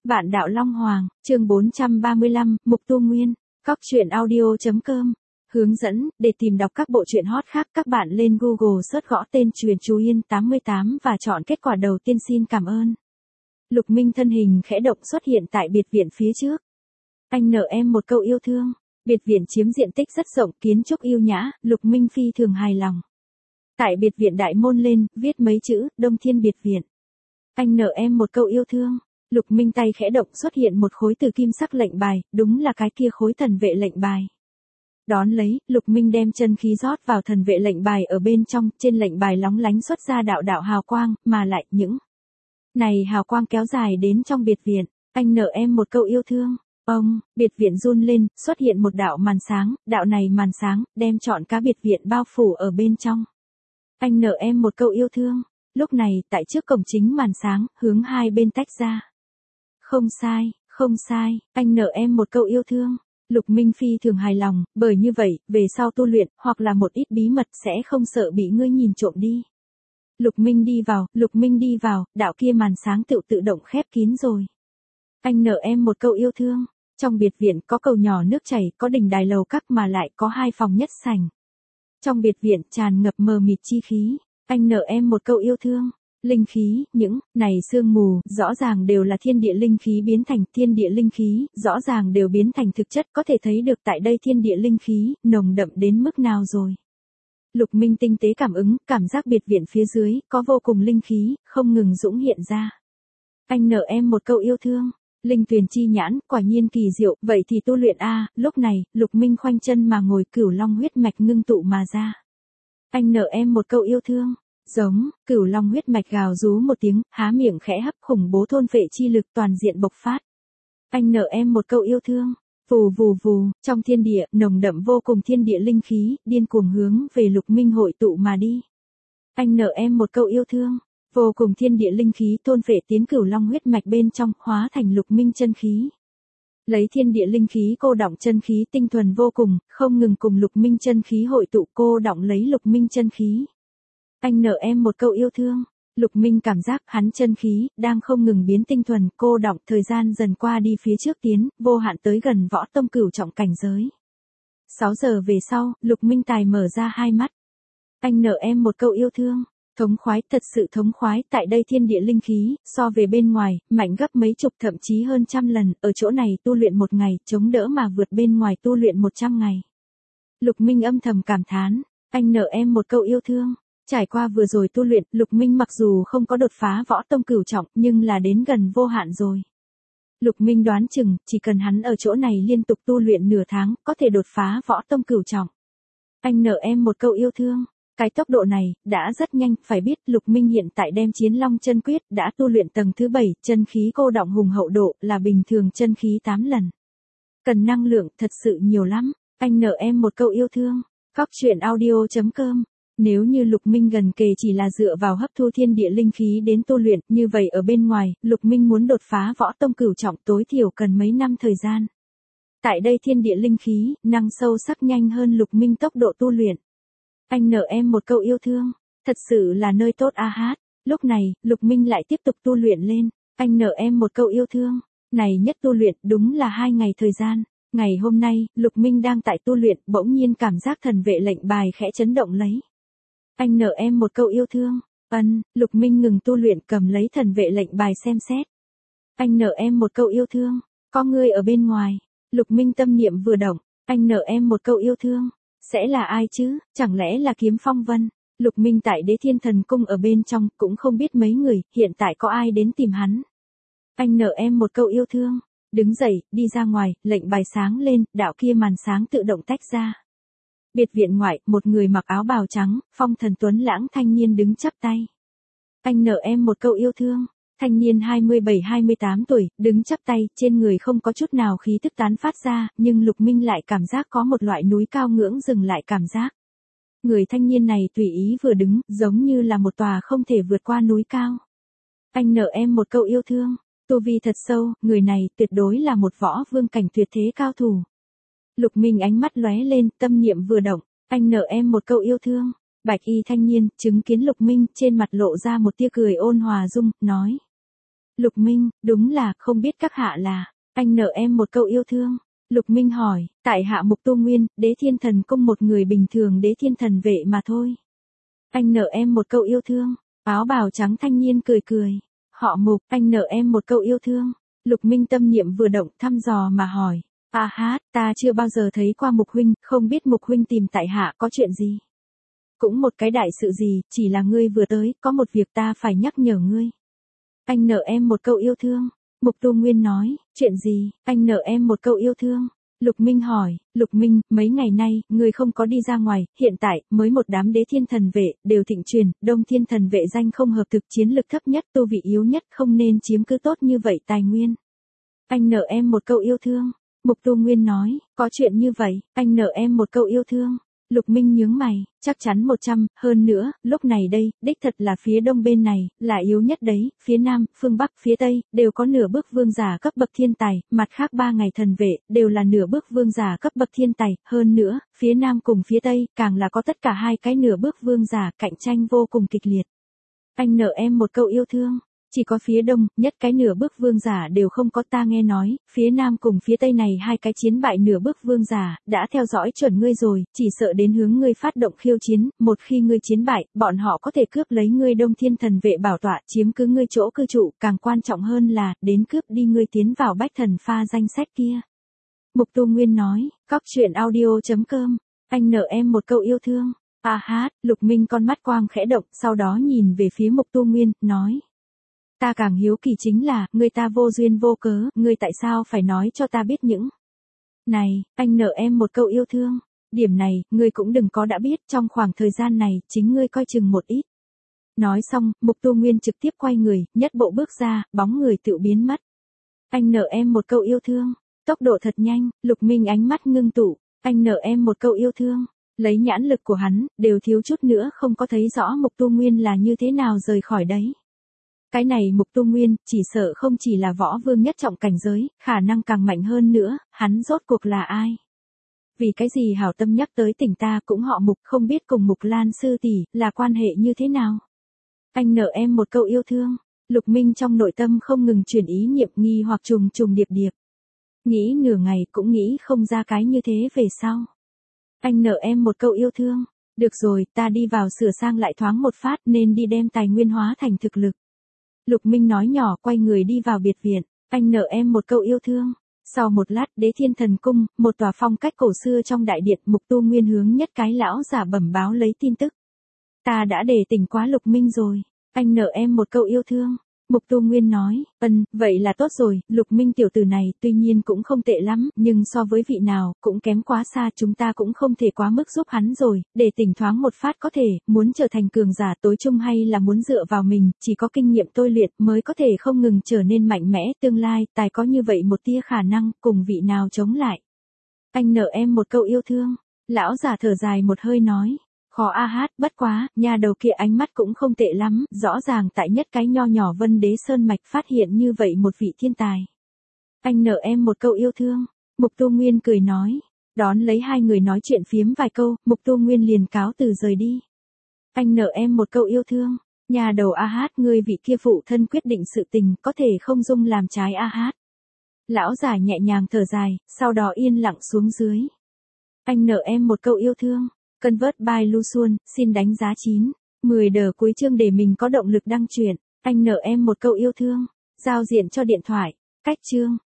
Vạn đạo Long Hoàng, chương 435, Mục Tu Nguyên, Cóc truyện audio.com. Hướng dẫn, để tìm đọc các bộ truyện hot khác các bạn lên Google search gõ tên Truyện Chú Yên 88 và chọn kết quả đầu tiên. Xin cảm ơn. Lục Minh thân hình khẽ động xuất hiện tại biệt viện phía trước. Anh nợ em một câu yêu thương. Biệt viện chiếm diện tích rất rộng, kiến trúc yêu nhã, Lục Minh phi thường hài lòng. Tại biệt viện đại môn lên, viết mấy chữ, Đông Thiên biệt viện. Anh nợ em một câu yêu thương. Lục Minh tay khẽ động xuất hiện một khối từ kim sắc lệnh bài, đúng là cái kia khối thần vệ lệnh bài. Đón lấy, Lục Minh đem chân khí rót vào thần vệ lệnh bài ở bên trong, trên lệnh bài lóng lánh xuất ra đạo đạo hào quang, mà lại những này hào quang kéo dài đến trong biệt viện. Anh nợ em một câu yêu thương. Ông, biệt viện run lên, xuất hiện một đạo màn sáng, đạo này màn sáng, đem trọn cả biệt viện bao phủ ở bên trong. Anh nợ em một câu yêu thương. Lúc này, tại trước cổng chính màn sáng, hướng hai bên tách ra. Không sai, anh nợ em một câu yêu thương. Lục Minh phi thường hài lòng, bởi như vậy, về sau tu luyện, hoặc là một ít bí mật sẽ không sợ bị ngươi nhìn trộm đi. Lục Minh đi vào, đạo kia màn sáng tự động khép kín rồi. Anh nợ em một câu yêu thương. Trong biệt viện có cầu nhỏ nước chảy, có đình đài lầu các mà lại có hai phòng nhất sảnh. Trong biệt viện tràn ngập mờ mịt chi khí. Anh nợ em một câu yêu thương. Linh khí, những này sương mù, rõ ràng đều là thiên địa linh khí biến thành, thiên địa linh khí, rõ ràng đều biến thành thực chất, có thể thấy được tại đây thiên địa linh khí, nồng đậm đến mức nào rồi. Lục Minh tinh tế cảm ứng, cảm giác biệt viện phía dưới, có vô cùng linh khí, không ngừng dũng hiện ra. Anh nợ em một câu yêu thương. Linh tuyền chi nhãn, quả nhiên kỳ diệu, vậy thì tu luyện a. Lúc này, Lục Minh khoanh chân mà ngồi, cửu long huyết mạch ngưng tụ mà ra. Anh nợ em một câu yêu thương. Giống, cửu long huyết mạch gào rú một tiếng, há miệng khẽ hấp, khủng bố thôn phệ chi lực toàn diện bộc phát. Anh nợ em một câu yêu thương. Vù vù vù, trong thiên địa, nồng đậm vô cùng thiên địa linh khí, điên cuồng hướng về Lục Minh hội tụ mà đi. Anh nợ em một câu yêu thương. Vô cùng thiên địa linh khí thôn phệ tiến cửu long huyết mạch bên trong, hóa thành Lục Minh chân khí. Lấy thiên địa linh khí cô đọng chân khí tinh thuần vô cùng, không ngừng cùng Lục Minh chân khí hội tụ cô đọng lấy Lục Minh chân khí. Anh nợ em một câu yêu thương. Lục Minh cảm giác hắn chân khí, đang không ngừng biến tinh thuần, cô đọng, thời gian dần qua đi phía trước tiến, vô hạn tới gần võ tông cửu trọng cảnh giới. 6 giờ về sau, Lục Minh tài mở ra hai mắt. Anh nợ em một câu yêu thương. Thống khoái, thật sự thống khoái, tại đây thiên địa linh khí, so về bên ngoài, mạnh gấp mấy chục thậm chí hơn trăm lần, ở chỗ này tu luyện một ngày, chống đỡ mà vượt bên ngoài tu luyện 100 ngày. Lục Minh âm thầm cảm thán, anh nợ em một câu yêu thương. Trải qua vừa rồi tu luyện, Lục Minh mặc dù không có đột phá võ tông cửu trọng, nhưng là đến gần vô hạn rồi. Lục Minh đoán chừng, chỉ cần hắn ở chỗ này liên tục tu luyện nửa tháng, có thể đột phá võ tông cửu trọng. Anh nợ em một câu yêu thương. Cái tốc độ này, đã rất nhanh, phải biết Lục Minh hiện tại đem Chiến Long chân quyết, đã tu luyện tầng thứ 7, chân khí cô đọng hùng hậu độ, là bình thường chân khí 8 lần. Cần năng lượng, thật sự nhiều lắm. Anh nợ em một câu yêu thương. Cóc truyện audio.com. Nếu như Lục Minh gần kề chỉ là dựa vào hấp thu thiên địa linh khí đến tu luyện, như vậy ở bên ngoài, Lục Minh muốn đột phá võ tông cửu trọng tối thiểu cần mấy năm thời gian. Tại đây thiên địa linh khí, năng sâu sắc nhanh hơn Lục Minh tốc độ tu luyện. Anh nợ em một câu yêu thương. Thật sự là nơi tốt a hát. Lúc này, Lục Minh lại tiếp tục tu luyện lên. Anh nợ em một câu yêu thương. Này nhất tu luyện đúng là 2 ngày thời gian. Ngày hôm nay, Lục Minh đang tại tu luyện, bỗng nhiên cảm giác thần vệ lệnh bài khẽ chấn động lấy. Anh nợ em một câu yêu thương. Lục Minh ngừng tu luyện, cầm lấy thần vệ lệnh bài xem xét. Anh nợ em một câu yêu thương. Có ngươi ở bên ngoài. Lục Minh tâm niệm vừa động. Anh nợ em một câu yêu thương. Sẽ là ai chứ, chẳng lẽ là Kiếm Phong Vân? Lục Minh tại Đế Thiên Thần Cung ở bên trong, cũng không biết mấy người, hiện tại có ai đến tìm hắn. Anh nợ em một câu yêu thương. Đứng dậy, đi ra ngoài, lệnh bài sáng lên, đạo kia màn sáng tự động tách ra. Biệt viện ngoại, một người mặc áo bào trắng, phong thần tuấn lãng thanh niên đứng chắp tay. Anh nợ em một câu yêu thương. Thanh niên 27-28 tuổi, đứng chắp tay, trên người không có chút nào khí tức tán phát ra, nhưng Lục Minh lại cảm giác có một loại núi cao ngưỡng dừng lại cảm giác. Người thanh niên này tùy ý vừa đứng, giống như là một tòa không thể vượt qua núi cao. Anh nợ em một câu yêu thương. Tu vi thật sâu, người này tuyệt đối là một võ vương cảnh tuyệt thế cao thủ. Lục Minh ánh mắt lóe lên, tâm niệm vừa động. Anh nợ em một câu yêu thương. Bạch y thanh niên, chứng kiến Lục Minh, trên mặt lộ ra một tia cười ôn hòa dung, nói. Lục Minh, đúng là, không biết các hạ là, anh nợ em một câu yêu thương. Lục Minh hỏi, tại hạ Mục Tu Nguyên, Đế Thiên Thần Cung một người bình thường Đế Thiên Thần vệ mà thôi. Anh nợ em một câu yêu thương. Áo bào trắng thanh niên cười cười. Họ Mục, anh nợ em một câu yêu thương. Lục Minh tâm niệm vừa động thăm dò mà hỏi. À hát, ta chưa bao giờ thấy qua Mục huynh, không biết Mục huynh tìm tại hạ có chuyện gì. Cũng một cái đại sự gì, chỉ là ngươi vừa tới, có một việc ta phải nhắc nhở ngươi. Anh nợ em một câu yêu thương. Mục Tu Nguyên nói, chuyện gì, anh nợ em một câu yêu thương. Lục Minh hỏi, Lục Minh, mấy ngày nay, ngươi không có đi ra ngoài, hiện tại, mới một đám Đế Thiên Thần vệ, đều thịnh truyền, Đông Thiên Thần vệ danh không hợp thực, chiến lực thấp nhất, tu vị yếu nhất, không nên chiếm cứ tốt như vậy tài nguyên. Anh nợ em một câu yêu thương. Mục Tu Nguyên nói, có chuyện như vậy, anh nợ em một câu yêu thương. Lục Minh nhướng mày, chắc chắn 100, hơn nữa, lúc này đây, đích thật là phía đông bên này, là yếu nhất đấy, phía nam, phương bắc, phía tây, đều có nửa bước vương giả cấp bậc thiên tài, mặt khác 3 ngày thần vệ, đều là nửa bước vương giả cấp bậc thiên tài, hơn nữa, phía nam cùng phía tây, càng là có tất cả 2 cái nửa bước vương giả, cạnh tranh vô cùng kịch liệt. Anh nợ em một câu yêu thương. Chỉ có phía đông, nhất cái nửa bước vương giả đều không có, ta nghe nói, phía nam cùng phía tây này 2 cái chiến bại nửa bước vương giả, đã theo dõi chuẩn ngươi rồi, chỉ sợ đến hướng ngươi phát động khiêu chiến, một khi ngươi chiến bại, bọn họ có thể cướp lấy ngươi Đông Thiên Thần vệ bảo tọa, chiếm cứ ngươi chỗ cư trụ, càng quan trọng hơn là, đến cướp đi ngươi tiến vào Bách Thần pha danh sách kia. Mục Tu Nguyên nói, cóc truyện audio.com, anh nợ em một câu yêu thương. À hát, Lục Minh con mắt quang khẽ động, sau đó nhìn về phía Mục Tu Nguyên, nói. Ta càng hiếu kỳ chính là, ngươi ta vô duyên vô cớ, ngươi tại sao phải nói cho ta biết những. Này, anh nợ em một câu yêu thương. Điểm này, ngươi cũng đừng có đã biết, trong khoảng thời gian này, chính ngươi coi chừng một ít. Nói xong, Mục Tu Nguyên trực tiếp quay người, nhất bộ bước ra, bóng người tự biến mất. Anh nợ em một câu yêu thương. Tốc độ thật nhanh, Lục Minh ánh mắt ngưng tụ. Anh nợ em một câu yêu thương. Lấy nhãn lực của hắn, đều thiếu chút nữa không có thấy rõ Mục Tu Nguyên là như thế nào rời khỏi đấy. Cái này Mục Tu Nguyên, chỉ sợ không chỉ là võ vương nhất trọng cảnh giới, khả năng càng mạnh hơn nữa, hắn rốt cuộc là ai? Vì cái gì hảo tâm nhắc tới tỉnh ta cũng họ Mục, không biết cùng Mục Lan sư tỷ là quan hệ như thế nào? Anh nợ em một câu yêu thương. Lục Minh trong nội tâm không ngừng chuyển ý niệm nghi hoặc trùng trùng điệp điệp. Nghĩ nửa ngày cũng nghĩ không ra cái như thế về sau. Anh nợ em một câu yêu thương. Được rồi, ta đi vào sửa sang lại thoáng một phát nên đi đem tài nguyên hóa thành thực lực. Lục Minh nói nhỏ quay người đi vào biệt viện, anh nợ em một câu yêu thương. Sau một lát, Đế Thiên Thần Cung, một tòa phong cách cổ xưa trong đại điện, Mục Tu Nguyên hướng nhất cái lão giả bẩm báo lấy tin tức. Ta đã để tỉnh quá Lục Minh rồi, anh nợ em một câu yêu thương. Mục Tu Nguyên nói, vậy là tốt rồi, Lục Minh tiểu tử này tuy nhiên cũng không tệ lắm, nhưng so với vị nào, cũng kém quá xa, chúng ta cũng không thể quá mức giúp hắn rồi, để tỉnh thoáng một phát có thể, muốn trở thành cường giả tối trung hay là muốn dựa vào mình, chỉ có kinh nghiệm tôi luyện mới có thể không ngừng trở nên mạnh mẽ, tương lai, tài có như vậy một tia khả năng, cùng vị nào chống lại. Anh nợ em một câu yêu thương, lão giả thở dài một hơi nói. Khó a hát, bất quá, nhà đầu kia ánh mắt cũng không tệ lắm, rõ ràng tại nhất cái nho nhỏ Vân Đế Sơn Mạch phát hiện như vậy một vị thiên tài. Anh nợ em một câu yêu thương. Mục Tu Nguyên cười nói. Đón lấy 2 người nói chuyện phiếm vài câu, Mục Tu Nguyên liền cáo từ rời đi. Anh nợ em một câu yêu thương. Nhà đầu a hát, ngươi vị kia phụ thân quyết định sự tình, có thể không dung làm trái a hát. Lão giả nhẹ nhàng thở dài, sau đó yên lặng xuống dưới. Anh nợ em một câu yêu thương. Convert by Luxuan, xin đánh giá 9. 10 đờ cuối chương để mình có động lực đăng truyện. Anh nợ em một câu yêu thương. Giao diện cho điện thoại. Cách chương.